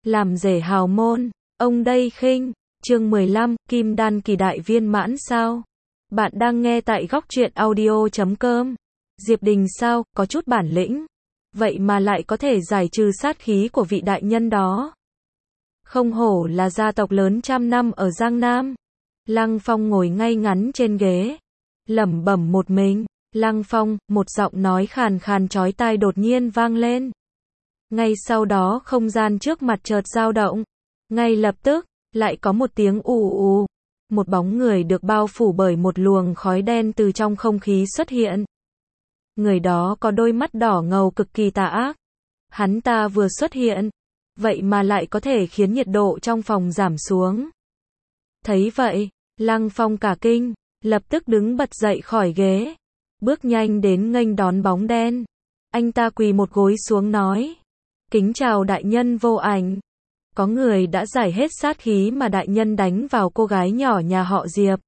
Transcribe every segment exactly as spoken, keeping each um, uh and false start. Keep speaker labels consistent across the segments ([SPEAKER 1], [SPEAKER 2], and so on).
[SPEAKER 1] làm rể hào môn, ông đây khinh, chương mười lăm, kim đan kỳ đại viên mãn sao? Bạn đang nghe tại góc truyện audio chấm com. Diệp Đình sao, có chút bản lĩnh. Vậy mà lại có thể giải trừ sát khí của vị đại nhân đó. Không hổ là gia tộc lớn trăm năm ở Giang Nam. Lăng Phong ngồi ngay ngắn trên ghế, lẩm bẩm một mình. Lăng Phong, một giọng nói khàn khàn chói tai đột nhiên vang lên. Ngay sau đó không gian trước mặt chợt dao động. Ngay lập tức, lại có một tiếng ù ù. Một bóng người được bao phủ bởi một luồng khói đen từ trong không khí xuất hiện. Người đó có đôi mắt đỏ ngầu cực kỳ tà ác. Hắn ta vừa xuất hiện, vậy mà lại có thể khiến nhiệt độ trong phòng giảm xuống. Thấy vậy, Lăng Phong cả kinh, lập tức đứng bật dậy khỏi ghế, bước nhanh đến nghênh đón bóng đen. Anh ta quỳ một gối xuống nói: "Kính chào đại nhân Vô Ảnh. Có người đã giải hết sát khí mà đại nhân đánh vào cô gái nhỏ nhà họ Diệp.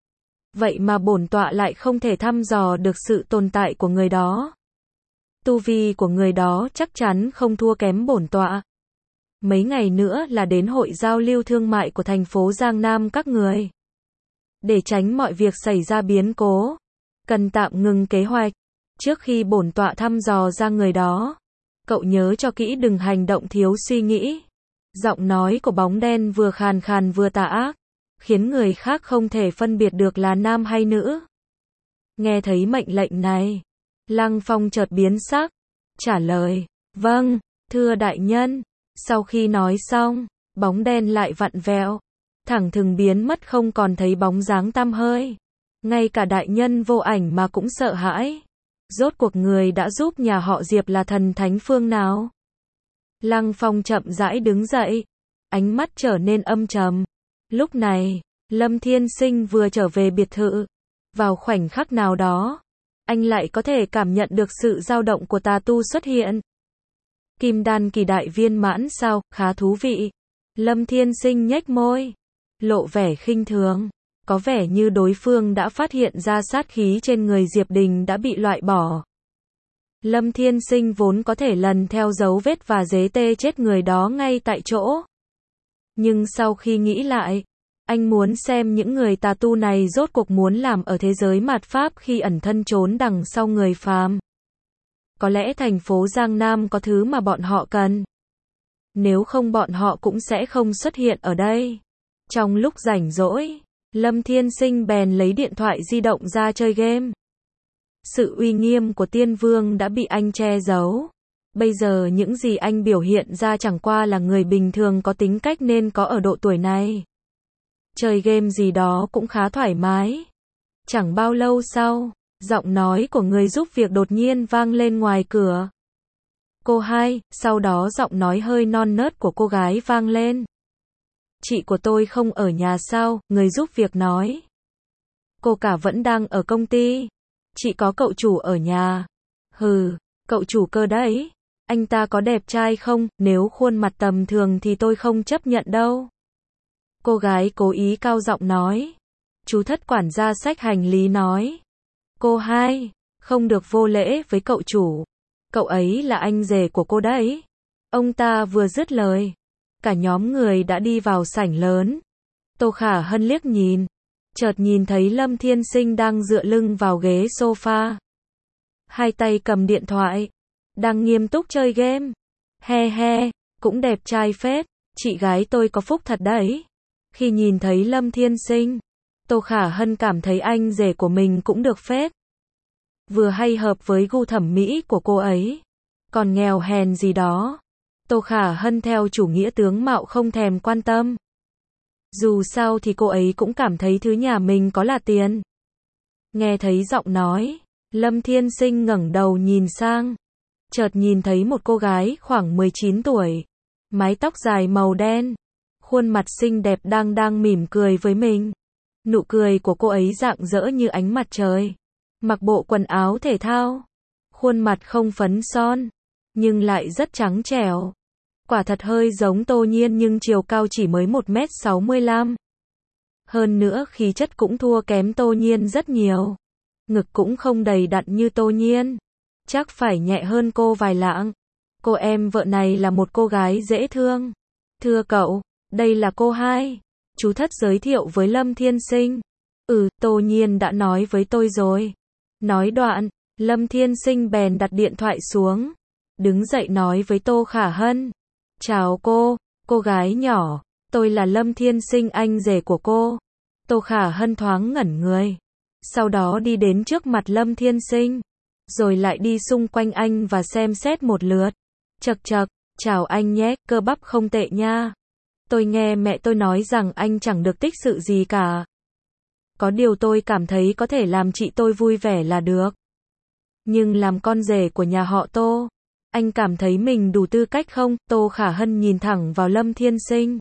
[SPEAKER 1] Vậy mà bổn tọa lại không thể thăm dò được sự tồn tại của người đó. Tu vi của người đó chắc chắn không thua kém bổn tọa. Mấy ngày nữa là đến hội giao lưu thương mại của thành phố Giang Nam các người. Để tránh mọi việc xảy ra biến cố, cần tạm ngừng kế hoạch. Trước khi bổn tọa thăm dò ra người đó, cậu nhớ cho kỹ đừng hành động thiếu suy nghĩ." Giọng nói của bóng đen vừa khàn khàn vừa tà ác, khiến người khác không thể phân biệt được là nam hay nữ. Nghe thấy mệnh lệnh này, Lăng Phong chợt biến sắc, trả lời: "Vâng, thưa đại nhân." Sau khi nói xong, bóng đen lại vặn vẹo, thẳng thừng biến mất không còn thấy bóng dáng tăm hơi. Ngay cả đại nhân Vô Ảnh mà cũng sợ hãi. Rốt cuộc người đã giúp nhà họ Diệp là thần thánh phương nào? Lăng Phong chậm rãi đứng dậy, ánh mắt trở nên âm trầm. Lúc này, Lâm Thiên Sinh vừa trở về biệt thự. Vào khoảnh khắc nào đó, anh lại có thể cảm nhận được sự dao động của tà tu xuất hiện. Kim đan kỳ đại viên mãn sao, khá thú vị. Lâm Thiên Sinh nhếch môi, lộ vẻ khinh thường. Có vẻ như đối phương đã phát hiện ra sát khí trên người Diệp Đình đã bị loại bỏ. Lâm Thiên Sinh vốn có thể lần theo dấu vết và dế tê chết người đó ngay tại chỗ. Nhưng sau khi nghĩ lại, anh muốn xem những người tà tu này rốt cuộc muốn làm ở thế giới mạt Pháp khi ẩn thân trốn đằng sau người phàm. Có lẽ thành phố Giang Nam có thứ mà bọn họ cần. Nếu không bọn họ cũng sẽ không xuất hiện ở đây. Trong lúc rảnh rỗi, Lâm Thiên Sinh bèn lấy điện thoại di động ra chơi game. Sự uy nghiêm của Tiên Vương đã bị anh che giấu. Bây giờ những gì anh biểu hiện ra chẳng qua là người bình thường có tính cách nên có ở độ tuổi này. Chơi game gì đó cũng khá thoải mái. Chẳng bao lâu sau, giọng nói của người giúp việc đột nhiên vang lên ngoài cửa. "Cô hai", sau đó giọng nói hơi non nớt của cô gái vang lên. "Chị của tôi không ở nhà sao?" Người giúp việc nói. "Cô cả vẫn đang ở công ty. Chị có cậu chủ ở nhà." "Hừ, cậu chủ cơ đấy. Anh ta có đẹp trai không? Nếu khuôn mặt tầm thường thì tôi không chấp nhận đâu." Cô gái cố ý cao giọng nói. Chú thất quản gia xách hành lý nói: "Cô hai, không được vô lễ với cậu chủ. Cậu ấy là anh rể của cô đấy." Ông ta vừa dứt lời, cả nhóm người đã đi vào sảnh lớn. Tô Khả Hân liếc nhìn, chợt nhìn thấy Lâm Thiên Sinh đang dựa lưng vào ghế sofa, hai tay cầm điện thoại, đang nghiêm túc chơi game. "He he, cũng đẹp trai phết, chị gái tôi có phúc thật đấy." Khi nhìn thấy Lâm Thiên Sinh, Tô Khả Hân cảm thấy anh rể của mình cũng được phết. Vừa hay hợp với gu thẩm mỹ của cô ấy, còn nghèo hèn gì đó. Tô Khả Hân theo chủ nghĩa tướng mạo không thèm quan tâm. Dù sao thì cô ấy cũng cảm thấy thứ nhà mình có là tiền. Nghe thấy giọng nói, Lâm Thiên Sinh ngẩng đầu nhìn sang, chợt nhìn thấy một cô gái khoảng mười chín tuổi, mái tóc dài màu đen, khuôn mặt xinh đẹp đang đang mỉm cười với mình. Nụ cười của cô ấy rạng rỡ như ánh mặt trời. Mặc bộ quần áo thể thao, khuôn mặt không phấn son, nhưng lại rất trắng trẻo. Quả thật hơi giống Tô Nhiên nhưng chiều cao chỉ mới một mét sáu mươi lăm. Hơn nữa khí chất cũng thua kém Tô Nhiên rất nhiều. Ngực cũng không đầy đặn như Tô Nhiên, chắc phải nhẹ hơn cô vài lạng. Cô em vợ này là một cô gái dễ thương. Thưa cậu, đây là cô hai. Chú Thất giới thiệu với Lâm Thiên Sinh. Ừ, Tô Nhiên đã nói với tôi rồi. Nói đoạn, Lâm Thiên Sinh bèn đặt điện thoại xuống. Đứng dậy nói với Tô Khả Hân. Chào cô, cô gái nhỏ, tôi là Lâm Thiên Sinh, anh rể của cô. Tô Khả Hân thoáng ngẩn người. Sau đó đi đến trước mặt Lâm Thiên Sinh. Rồi lại đi xung quanh anh và xem xét một lượt. Chậc chậc, chào anh nhé, cơ bắp không tệ nha. Tôi nghe mẹ tôi nói rằng anh chẳng được tích sự gì cả. Có điều tôi cảm thấy có thể làm chị tôi vui vẻ là được. Nhưng làm con rể của nhà họ Tô, anh cảm thấy mình đủ tư cách không? Tô Khả Hân nhìn thẳng vào Lâm Thiên Sinh.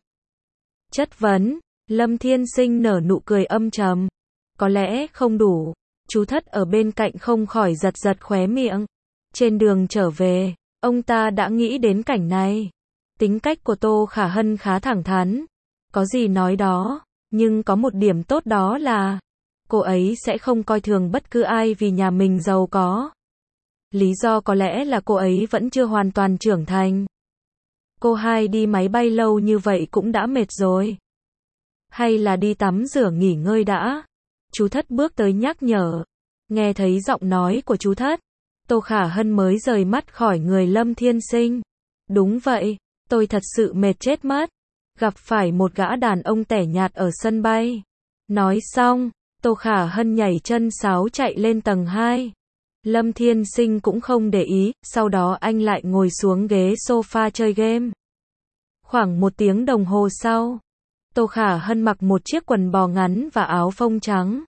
[SPEAKER 1] Chất vấn, Lâm Thiên Sinh nở nụ cười âm trầm. Có lẽ không đủ. Chú Thất ở bên cạnh không khỏi giật giật khóe miệng. Trên đường trở về, ông ta đã nghĩ đến cảnh này. Tính cách của Tô Khả Hân khá thẳng thắn. Có gì nói đó. Nhưng có một điểm tốt đó là cô ấy sẽ không coi thường bất cứ ai vì nhà mình giàu có. Lý do có lẽ là cô ấy vẫn chưa hoàn toàn trưởng thành. Cô hai đi máy bay lâu như vậy cũng đã mệt rồi. Hay là đi tắm rửa nghỉ ngơi đã. Chú Thất bước tới nhắc nhở. Nghe thấy giọng nói của chú Thất, Tô Khả Hân mới rời mắt khỏi người Lâm Thiên Sinh. Đúng vậy, tôi thật sự mệt chết mất. Gặp phải một gã đàn ông tẻ nhạt ở sân bay. Nói xong, Tô Khả Hân nhảy chân sáo chạy lên tầng hai. Lâm Thiên Sinh cũng không để ý, sau đó anh lại ngồi xuống ghế sofa chơi game. Khoảng một tiếng đồng hồ sau, Tô Khả Hân mặc một chiếc quần bò ngắn và áo phông trắng.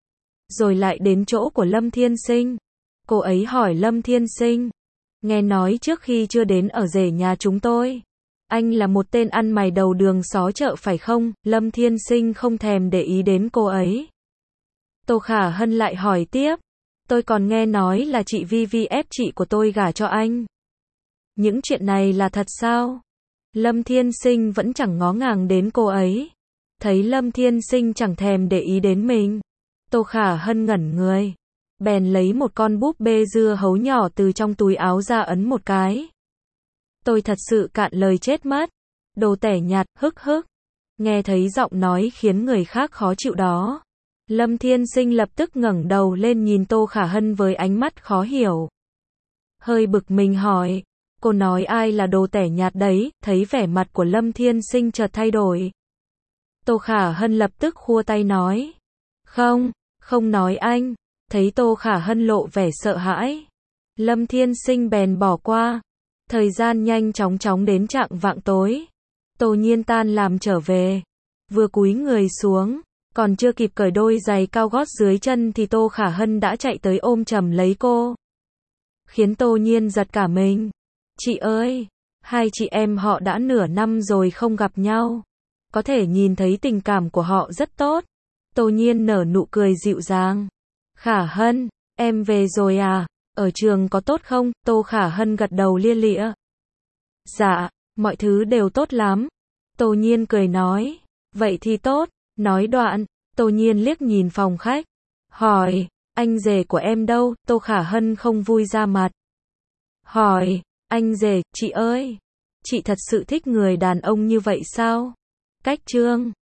[SPEAKER 1] Rồi lại đến chỗ của Lâm Thiên Sinh. Cô ấy hỏi Lâm Thiên Sinh. Nghe nói trước khi chưa đến ở rể nhà chúng tôi, anh là một tên ăn mày đầu đường xó chợ phải không? Lâm Thiên Sinh không thèm để ý đến cô ấy. Tô Khả Hân lại hỏi tiếp. Tôi còn nghe nói là chị Vi Vi ép chị của tôi gả cho anh. Những chuyện này là thật sao? Lâm Thiên Sinh vẫn chẳng ngó ngàng đến cô ấy. Thấy Lâm Thiên Sinh chẳng thèm để ý đến mình, Tô Khả Hân ngẩn người. Bèn lấy một con búp bê dưa hấu nhỏ từ trong túi áo ra ấn một cái. Tôi thật sự cạn lời chết mất. Đồ tẻ nhạt, hức hức. Nghe thấy giọng nói khiến người khác khó chịu đó. Lâm Thiên Sinh lập tức ngẩng đầu lên nhìn Tô Khả Hân với ánh mắt khó hiểu. Hơi bực mình hỏi. Cô nói ai là đồ tẻ nhạt đấy? Thấy vẻ mặt của Lâm Thiên Sinh chợt thay đổi. Tô Khả Hân lập tức khua tay nói. Không, không nói anh. Thấy Tô Khả Hân lộ vẻ sợ hãi, Lâm Thiên Sinh bèn bỏ qua. Thời gian nhanh chóng chóng đến chạng vạng tối. Tô Nhiên tan làm trở về. Vừa cúi người xuống, còn chưa kịp cởi đôi giày cao gót dưới chân thì Tô Khả Hân đã chạy tới ôm chầm lấy cô. Khiến Tô Nhiên giật cả mình. Chị ơi, hai chị em họ đã nửa năm rồi không gặp nhau. Có thể nhìn thấy tình cảm của họ rất tốt. Tô Nhiên nở nụ cười dịu dàng. Khả Hân, em về rồi à? Ở trường có tốt không? Tô Khả Hân gật đầu lia lịa. Dạ, mọi thứ đều tốt lắm. Tô Nhiên cười nói. Vậy thì tốt. Nói đoạn, Tô Nhiên liếc nhìn phòng khách. Hỏi, anh rể của em đâu? Tô Khả Hân không vui ra mặt. Hỏi, anh rể, chị ơi. Chị thật sự thích người đàn ông như vậy sao? Cách chương